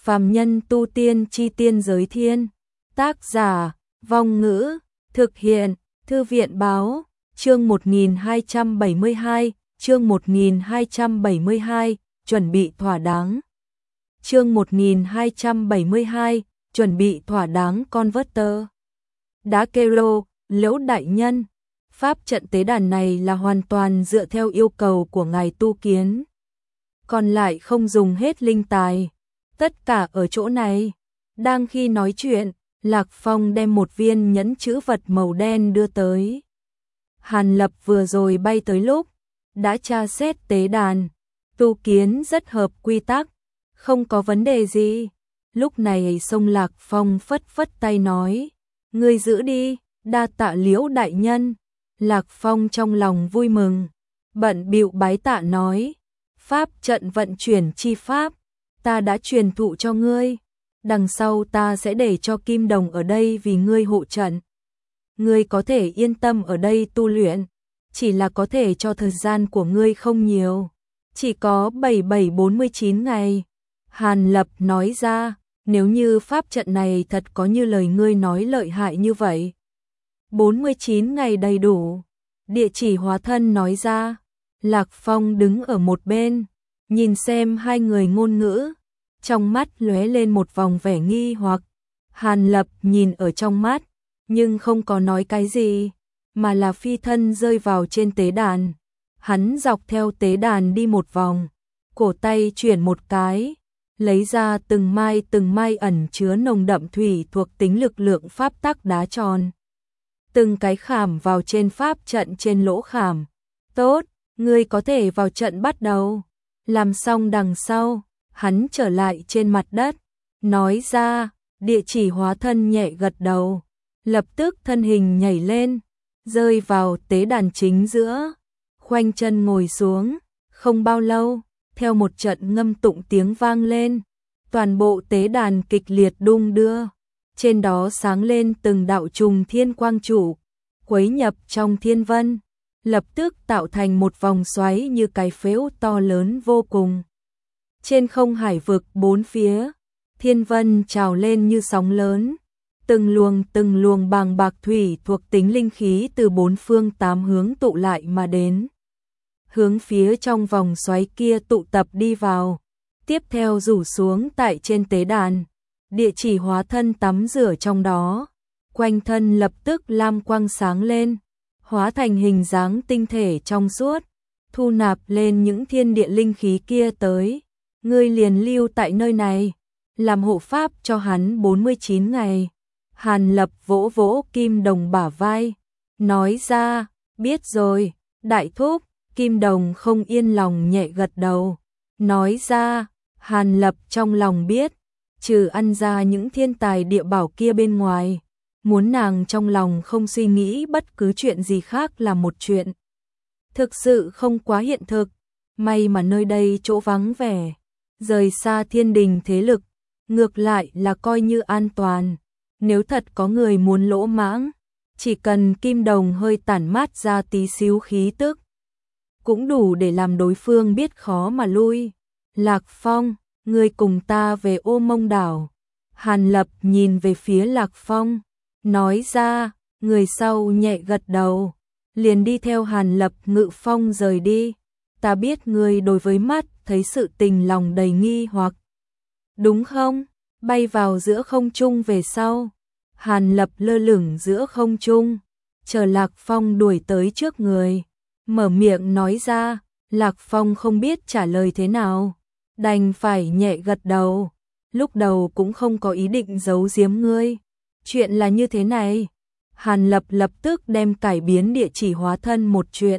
Phàm nhân tu tiên chi tiên giới thiên. Tác giả, Vong Ngữ, thực hiện, Thư viện Báo, chương 1272, chương 1272, chuẩn bị thỏa đáng. Chương 1272, chuẩn bị thỏa đáng Converter. Đá Kero, Liễu đại nhân, pháp trận tế đàn này là hoàn toàn dựa theo yêu cầu của ngài tu kiến. Còn lại không dùng hết linh tài, tất cả ở chỗ này. Đang khi nói chuyện, Lạc Phong đem một viên nhẫn chữ vật màu đen đưa tới. Hàn Lập vừa rồi bay tới lúc, đã tra xét tế đàn, tu kiến rất hợp quy tắc, không có vấn đề gì. Lúc này sông Lạc Phong phất phất tay nói, ngươi giữ đi, đa tạ Liễu đại nhân. Lạc Phong trong lòng vui mừng, bận bịu bái tạ nói, pháp trận vận chuyển chi pháp, ta đã truyền thụ cho ngươi, đằng sau ta sẽ để cho Kim Đồng ở đây vì ngươi hộ trận. Ngươi có thể yên tâm ở đây tu luyện, chỉ là có thể cho thời gian của ngươi không nhiều, chỉ có 7749 ngày. Hàn Lập nói ra, nếu như pháp trận này thật có như lời ngươi nói lợi hại như vậy, 49 ngày đầy đủ. Địa chỉ hóa thân nói ra. Lạc Phong đứng ở một bên, nhìn xem hai người ngôn ngữ, trong mắt lóe lên một vòng vẻ nghi hoặc. Hàn Lập nhìn ở trong mắt, nhưng không có nói cái gì, mà là phi thân rơi vào trên tế đàn. Hắn dọc theo tế đàn đi một vòng, cổ tay chuyển một cái, lấy ra từng mai ẩn chứa nồng đậm thủy thuộc tính lực lượng pháp tắc đá tròn. Từng cái khảm vào trên pháp trận trên lỗ khảm. Tốt, ngươi có thể vào trận bắt đầu. Làm xong đằng sau, hắn trở lại trên mặt đất, nói ra, địa chỉ hóa thân nhẹ gật đầu, lập tức thân hình nhảy lên, rơi vào tế đàn chính giữa, khoanh chân ngồi xuống. Không bao lâu, theo một trận ngâm tụng tiếng vang lên, toàn bộ tế đàn kịch liệt đung đưa, trên đó sáng lên từng đạo trùng thiên quang trụ, quấy nhập trong thiên vân, lập tức tạo thành một vòng xoáy như cái phễu to lớn vô cùng. Trên không hải vực bốn phía, thiên vân trào lên như sóng lớn, từng luồng bàng bạc thủy thuộc tính linh khí từ bốn phương tám hướng tụ lại mà đến, hướng phía trong vòng xoáy kia tụ tập đi vào, tiếp theo rủ xuống tại trên tế đàn. Địa chỉ hóa thân tắm rửa trong đó, quanh thân lập tức lam quang sáng lên, hóa thành hình dáng tinh thể trong suốt, thu nạp lên những thiên địa linh khí kia tới. Ngươi liền lưu tại nơi này, làm hộ pháp cho hắn 49 ngày. Hàn Lập vỗ vỗ Kim Đồng bả vai, nói ra, biết rồi, đại thúc. Kim Đồng không yên lòng nhẹ gật đầu, nói ra, Hàn Lập trong lòng biết, trừ ăn ra những thiên tài địa bảo kia bên ngoài, muốn nàng trong lòng không suy nghĩ bất cứ chuyện gì khác là một chuyện thực sự không quá hiện thực. May mà nơi đây chỗ vắng vẻ, rời xa thiên đình thế lực, ngược lại là coi như an toàn. Nếu thật có người muốn lỗ mãng, chỉ cần Kim Đồng hơi tản mát ra tí xíu khí tức, cũng đủ để làm đối phương biết khó mà lui. Lạc Phong, ngươi cùng ta về Ô Mông đảo. Hàn Lập nhìn về phía Lạc Phong, nói ra, người sau nhẹ gật đầu, liền đi theo Hàn Lập ngự phong rời đi. Ta biết ngươi đối với mắt thấy sự tình lòng đầy nghi hoặc, đúng không? Bay vào giữa không trung về sau, Hàn Lập lơ lửng giữa không trung, chờ Lạc Phong đuổi tới trước người, mở miệng nói ra. Lạc Phong không biết trả lời thế nào, đành phải nhẹ gật đầu. Lúc đầu cũng không có ý định giấu giếm ngươi. Chuyện là như thế này. Hàn Lập lập tức đem cải biến địa chỉ hóa thân một chuyện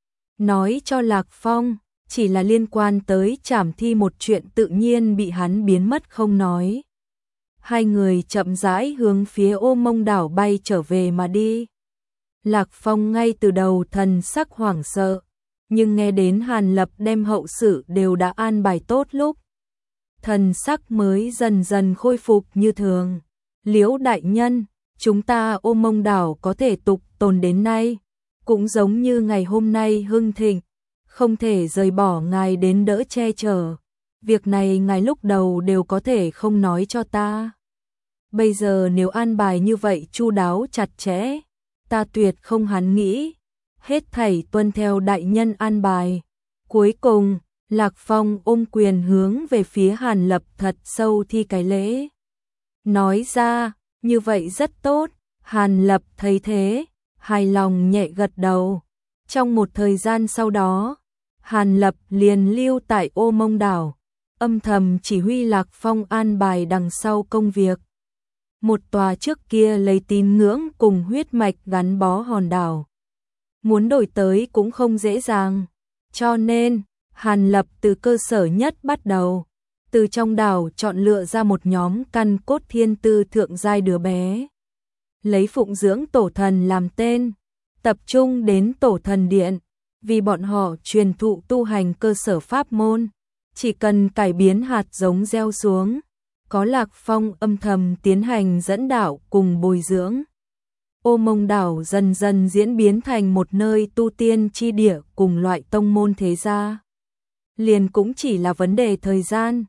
nói cho Lạc Phong, chỉ là liên quan tới Trảm Thi một chuyện tự nhiên bị hắn biến mất không nói. Hai người chậm rãi hướng phía Ô Mông đảo bay trở về mà đi. Lạc Phong ngay từ đầu thần sắc hoảng sợ, nhưng nghe đến Hàn Lập đem hậu sự đều đã an bài tốt lúc, thần sắc mới dần dần khôi phục như thường. Liễu đại nhân, chúng ta Ô Mông đảo có thể tục tồn đến nay, cũng giống như ngày hôm nay hưng thịnh, không thể rời bỏ ngài đến đỡ che chở. việc này ngài lúc đầu đều có thể không nói cho ta. Bây giờ nếu an bài như vậy chu đáo chặt chẽ, ta tuyệt không hắn nghĩ, hết thảy tuân theo đại nhân an bài. Cuối cùng, Lạc Phong ôm quyền hướng về phía Hàn Lập thật sâu thi cái lễ. Nói ra, như vậy rất tốt, Hàn Lập thấy thế, hài lòng nhẹ gật đầu. Trong một thời gian sau đó, Hàn Lập liền lưu tại Ô Mông Đảo, âm thầm chỉ huy Lạc Phong an bài đằng sau công việc. Một tòa trước kia lấy tín ngưỡng cùng huyết mạch gắn bó hòn đảo. Muốn đổi tới cũng không dễ dàng, cho nên Hàn Lập từ cơ sở nhất bắt đầu, từ trong đảo chọn lựa ra một nhóm căn cốt thiên tư thượng giai đứa bé. Lấy phụng dưỡng tổ thần làm tên, tập trung đến tổ thần điện, vì bọn họ truyền thụ tu hành cơ sở pháp môn, chỉ cần cải biến hạt giống gieo xuống, có Lạc Phong âm thầm tiến hành dẫn đạo cùng bồi dưỡng. Ô Mông Đảo dần dần diễn biến thành một nơi tu tiên chi địa cùng loại tông môn thế gia. Liền cũng chỉ là vấn đề thời gian.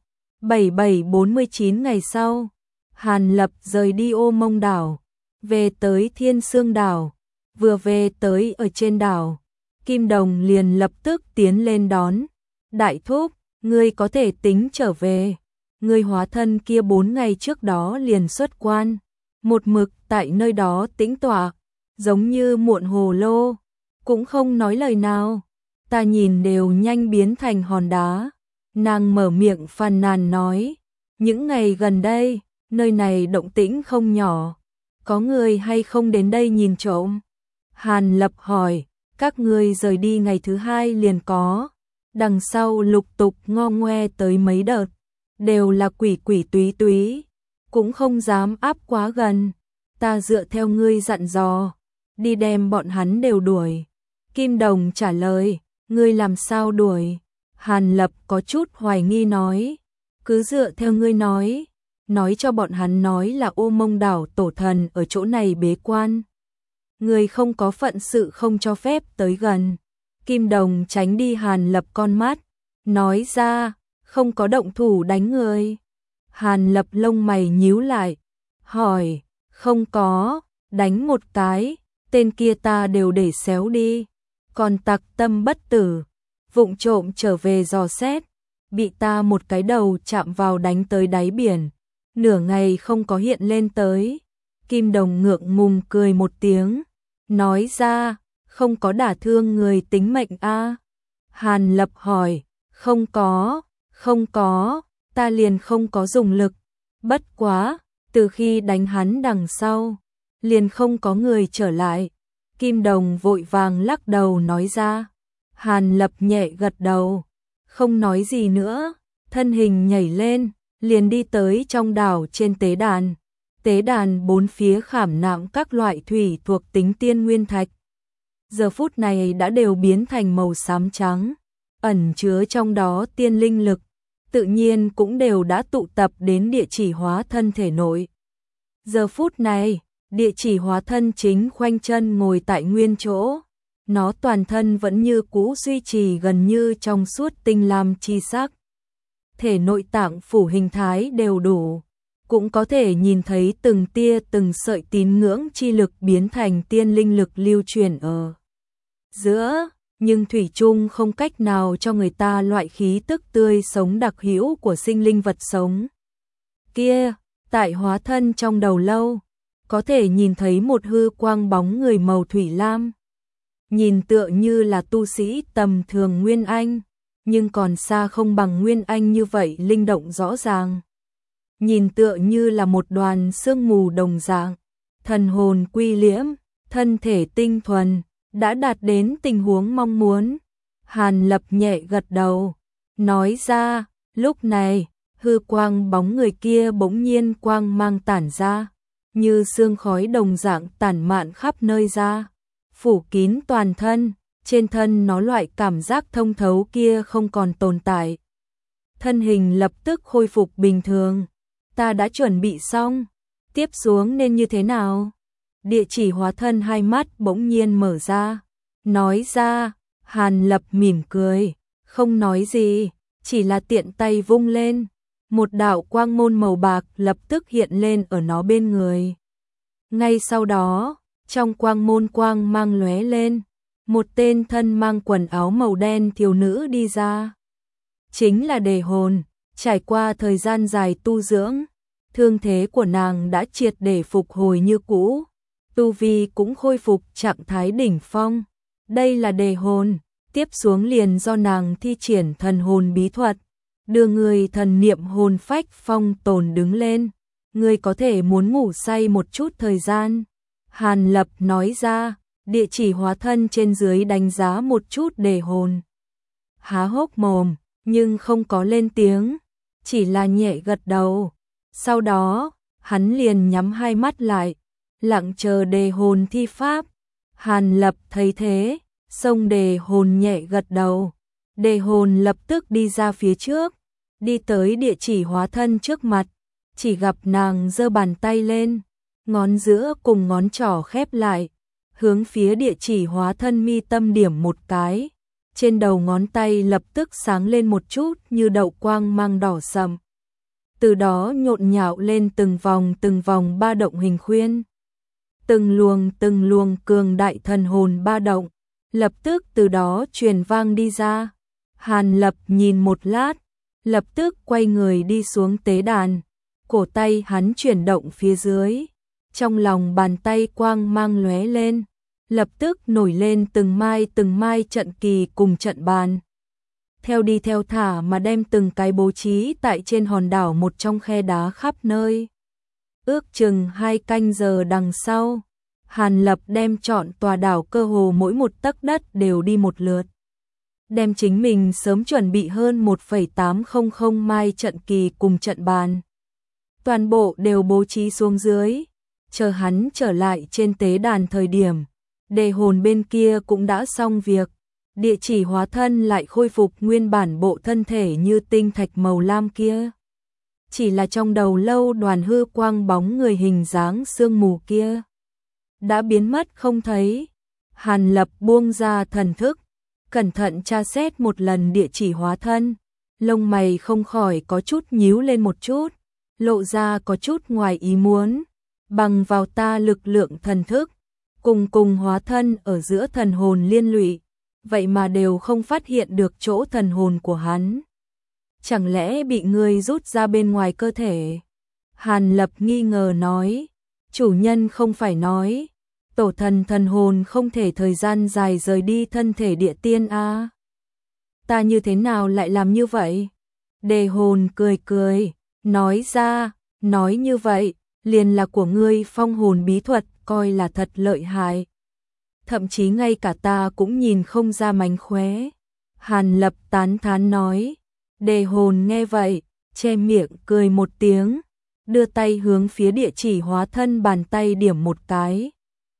7749 ngày sau, Hàn Lập rời đi Ô Mông Đảo, về tới Thiên Sương Đảo. Vừa về tới ở trên đảo, Kim Đồng liền lập tức tiến lên đón. Đại thúc, ngươi có thể tính trở về. Ngươi hóa thân kia 4 ngày trước đó liền xuất quan, một mực tại nơi đó tĩnh tọa, giống như muộn hồ lô, cũng không nói lời nào. Ta nhìn đều nhanh biến thành hòn đá. Nàng mở miệng phàn nàn nói, những ngày gần đây, nơi này động tĩnh không nhỏ, có người hay không đến đây nhìn trộm? Hàn Lập hỏi, các ngươi rời đi ngày thứ 2 liền có, đằng sau lục tục ngo ngoe tới mấy đợt, đều là quỷ quỷ túy túy, cũng không dám áp quá gần. Ta dựa theo ngươi dặn dò, đi đem bọn hắn đều đuổi. Kim Đồng trả lời, ngươi làm sao đuổi? Hàn Lập có chút hoài nghi nói, cứ dựa theo ngươi nói cho bọn hắn nói là Ô Mông Đảo tổ thần ở chỗ này bế quan. Ngươi không có phận sự không cho phép tới gần. Kim Đồng tránh đi Hàn Lập con mắt, nói ra, không có động thủ đánh người. Hàn Lập lông mày nhíu lại, hỏi, không có, đánh một cái, tên kia ta đều để xéo đi. Còn tặc tâm bất tử, vụng trộm trở về dò xét, bị ta một cái đầu chạm vào đánh tới đáy biển, nửa ngày không có hiện lên tới. Kim Đồng ngượng ngùng cười một tiếng, nói ra, không có đả thương người tính mệnh a? Hàn Lập hỏi, không có, ta liền không có dùng lực, bất quá, từ khi đánh hắn đằng sau, liền không có người trở lại. Kim Đồng vội vàng lắc đầu nói ra. Hàn Lập nhẹ gật đầu, không nói gì nữa, thân hình nhảy lên, liền đi tới trong đảo trên tế đàn. Tế đàn bốn phía khảm nạm các loại thủy thuộc tính tiên nguyên thạch. Giờ phút này đã đều biến thành màu xám trắng, ẩn chứa trong đó tiên linh lực, tự nhiên cũng đều đã tụ tập đến địa chỉ hóa thân thể nội. Giờ phút này, địa chỉ hóa thân chính khoanh chân ngồi tại nguyên chỗ, nó toàn thân vẫn như cũ duy trì gần như trong suốt tinh lam chi sắc. Thể nội tạng phủ hình thái đều đủ, cũng có thể nhìn thấy từng tia từng sợi tín ngưỡng chi lực biến thành tiên linh lực lưu truyền ở giữa, nhưng thủy chung không cách nào cho người ta loại khí tức tươi sống đặc hữu của sinh linh vật sống. Kia, tại hóa thân trong đầu lâu, có thể nhìn thấy một hư quang bóng người màu thủy lam. Nhìn tựa như là tu sĩ tầm thường Nguyên Anh, nhưng còn xa không bằng Nguyên Anh như vậy linh động rõ ràng. Nhìn tựa như là một đoàn sương mù đồng dạng, thần hồn quy liễm, thân thể tinh thuần, đã đạt đến tình huống mong muốn. Hàn Lập nhẹ gật đầu, nói ra, lúc này, hư quang bóng người kia bỗng nhiên quang mang tản ra, như sương khói đồng dạng tản mạn khắp nơi ra, phủ kín toàn thân, trên thân nó loại cảm giác thông thấu kia không còn tồn tại. Thân hình lập tức khôi phục bình thường. Ta đã chuẩn bị xong, tiếp xuống nên như thế nào? Địa chỉ hóa thân hai mắt bỗng nhiên mở ra, nói ra. Hàn Lập mỉm cười, không nói gì, chỉ là tiện tay vung lên, một đạo quang môn màu bạc lập tức hiện lên ở nó bên người. Ngay sau đó, trong quang môn quang mang lóe lên, một tên thân mang quần áo màu đen thiếu nữ đi ra. Chính là Đề Hồn, trải qua thời gian dài tu dưỡng, thương thế của nàng đã triệt để phục hồi như cũ, tu vi cũng khôi phục trạng thái đỉnh phong. Đây là Đề Hồn, tiếp xuống liền do nàng thi triển thần hồn bí thuật, đưa người thần niệm hồn phách phong tồn đứng lên. Ngươi có thể muốn ngủ say một chút thời gian. Hàn Lập nói ra, địa chỉ hóa thân trên dưới đánh giá một chút Đề Hồn. Há hốc mồm, nhưng không có lên tiếng, chỉ là nhẹ gật đầu. Sau đó, hắn liền nhắm hai mắt lại, lặng chờ Đề Hồn thi pháp. Hàn Lập thấy thế, xông Đề Hồn nhẹ gật đầu. Đề Hồn lập tức đi ra phía trước, đi tới địa chỉ hóa thân trước mặt, chỉ gặp nàng giơ bàn tay lên, ngón giữa cùng ngón trỏ khép lại, hướng phía địa chỉ hóa thân mi tâm điểm một cái. Trên đầu ngón tay lập tức sáng lên một chút như đậu quang mang đỏ sậm. Từ đó nhộn nhạo lên từng vòng ba động hình khuyên. Từng luồng cường đại thần hồn ba động, lập tức từ đó truyền vang đi ra. Hàn Lập nhìn một lát, lập tức quay người đi xuống tế đàn. Cổ tay hắn chuyển động phía dưới, trong lòng bàn tay quang mang lóe lên, lập tức nổi lên từng mai trận kỳ cùng trận bàn. Theo đi theo thả mà đem từng cái bố trí tại trên hòn đảo một trong khe đá khắp nơi. Ước chừng 2 canh giờ đằng sau, Hàn Lập đem chọn tòa đảo cơ hồ mỗi một tấc đất đều đi một lượt. Đem chính mình sớm chuẩn bị hơn 1,800 mai trận kỳ cùng trận bàn. Toàn bộ đều bố trí xuống dưới, chờ hắn trở lại trên tế đàn thời điểm, Đề Hồn bên kia cũng đã xong việc, địa chỉ hóa thân lại khôi phục nguyên bản bộ thân thể như tinh thạch màu lam kia. Chỉ là trong đầu lâu đoàn hư quang bóng người hình dáng sương mù kia đã biến mất không thấy. Hàn Lập buông ra thần thức, cẩn thận tra xét một lần địa chỉ hóa thân, lông mày không khỏi có chút nhíu lên một chút, lộ ra có chút ngoài ý muốn. Bằng vào ta lực lượng thần thức, cùng hóa thân ở giữa thần hồn liên lụy, vậy mà đều không phát hiện được chỗ thần hồn của hắn. Chẳng lẽ bị ngươi rút ra bên ngoài cơ thể? Hàn Lập nghi ngờ nói, chủ nhân không phải nói, tổ thần thần hồn không thể thời gian dài rời đi thân thể địa tiên à? Ta như thế nào lại làm như vậy? Đề Hồn cười, nói ra, nói như vậy, liền là của ngươi phong hồn bí thuật coi là thật lợi hại. Thậm chí ngay cả ta cũng nhìn không ra mánh khóe. Hàn Lập tán thán nói. Đề Hồn nghe vậy, che miệng cười một tiếng, đưa tay hướng phía địa chỉ hóa thân bàn tay điểm một cái.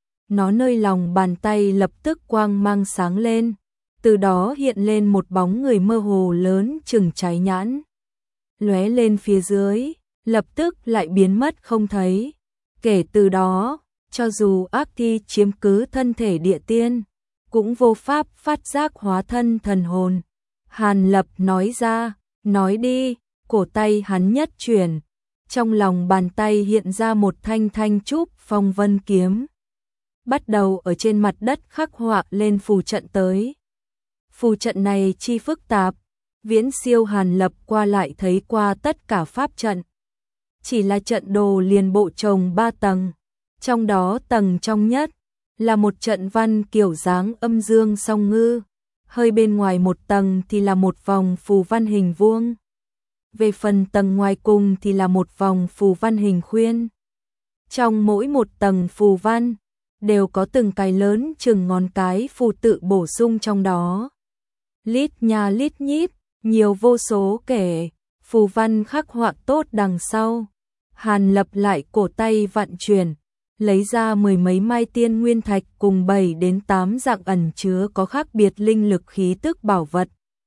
Nó nơi lòng bàn tay lập tức quang mang sáng lên, từ đó hiện lên một bóng người mơ hồ lớn chừng trái nhãn. Lóe lên phía dưới, lập tức lại biến mất không thấy. Kể từ đó, cho dù ác thi chiếm cứ thân thể địa tiên, cũng vô pháp phát giác hóa thân thần hồn. Hàn Lập nói ra, nói đi, cổ tay hắn nhất chuyển, trong lòng bàn tay hiện ra một thanh trúc phong vân kiếm. Bắt đầu ở trên mặt đất khắc họa lên phù trận tới. Phù trận này chi phức tạp, viễn siêu Hàn Lập qua lại thấy qua tất cả pháp trận. Chỉ là trận đồ liền bộ trồng 3 tầng, trong đó tầng trong nhất là một trận văn kiểu dáng âm dương song ngư, hơi bên ngoài một tầng thì là một vòng phù văn hình vuông. Về phần tầng ngoài cùng thì là một vòng phù văn hình khuyên. Trong mỗi một tầng phù văn đều có từng cái lớn chừng ngón cái phù tự bổ sung trong đó. Lít nha lít nhít, nhiều vô số kể, phù văn khắc họa tốt đằng sau. Hàn Lập lại cổ tay vặn chuyển, lấy ra 10 mấy mai tiên nguyên thạch cùng 7 đến 8 dạng ẩn chứa có khác biệt linh lực khí tức bảo vật.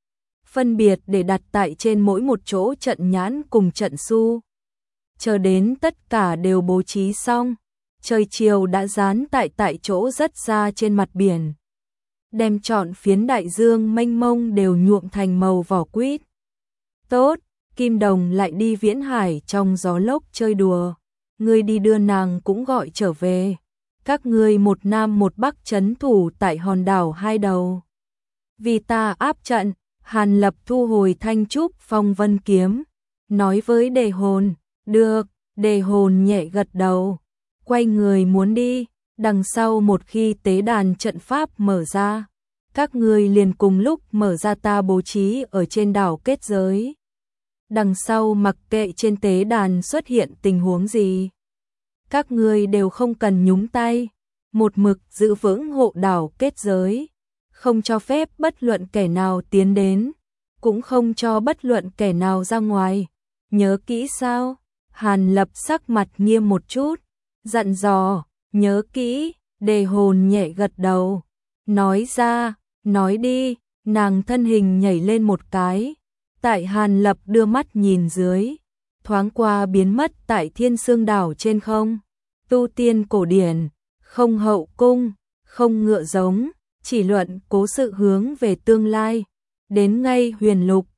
Phân biệt để đặt tại trên mỗi một chỗ trận nhãn cùng trận su. Chờ đến tất cả đều bố trí xong, trời chiều đã dán tại chỗ rất xa trên mặt biển. Đem trọn phiến đại dương mênh mông đều nhuộm thành màu vỏ quýt. Tốt, Kim Đồng lại đi Viễn Hải trong gió lốc chơi đùa. Ngươi đi đưa nàng cũng gọi trở về. Các ngươi một nam một bắc trấn thủ tại hòn đảo hai đầu. Vì ta áp trận, Hàn Lập thu hồi Thanh Trúc Phong Vân kiếm, nói với Đề Hồn, được, Đề Hồn nhẹ gật đầu, quay người muốn đi, đằng sau một khi tế đàn trận pháp mở ra, các ngươi liền cùng lúc mở ra ta bố trí ở trên đảo kết giới. Đằng sau mặc kệ trên tế đàn xuất hiện tình huống gì, các ngươi đều không cần nhúng tay, một mực giữ vững hộ đảo kết giới, không cho phép bất luận kẻ nào tiến đến, cũng không cho bất luận kẻ nào ra ngoài. Nhớ kỹ sao? Hàn Lập sắc mặt nghiêm một chút, dặn dò, nhớ kỹ. Đề Hồn nhẹ gật đầu, nói ra, nói đi. Nàng thân hình nhảy lên một cái, tại Hàn Lập đưa mắt nhìn dưới, thoáng qua biến mất tại Thiên Sương đảo trên không. Tu tiên cổ điển, không hậu cung, không ngựa giống, chỉ luận cố sự hướng về tương lai. Đến ngay Huyền Lục,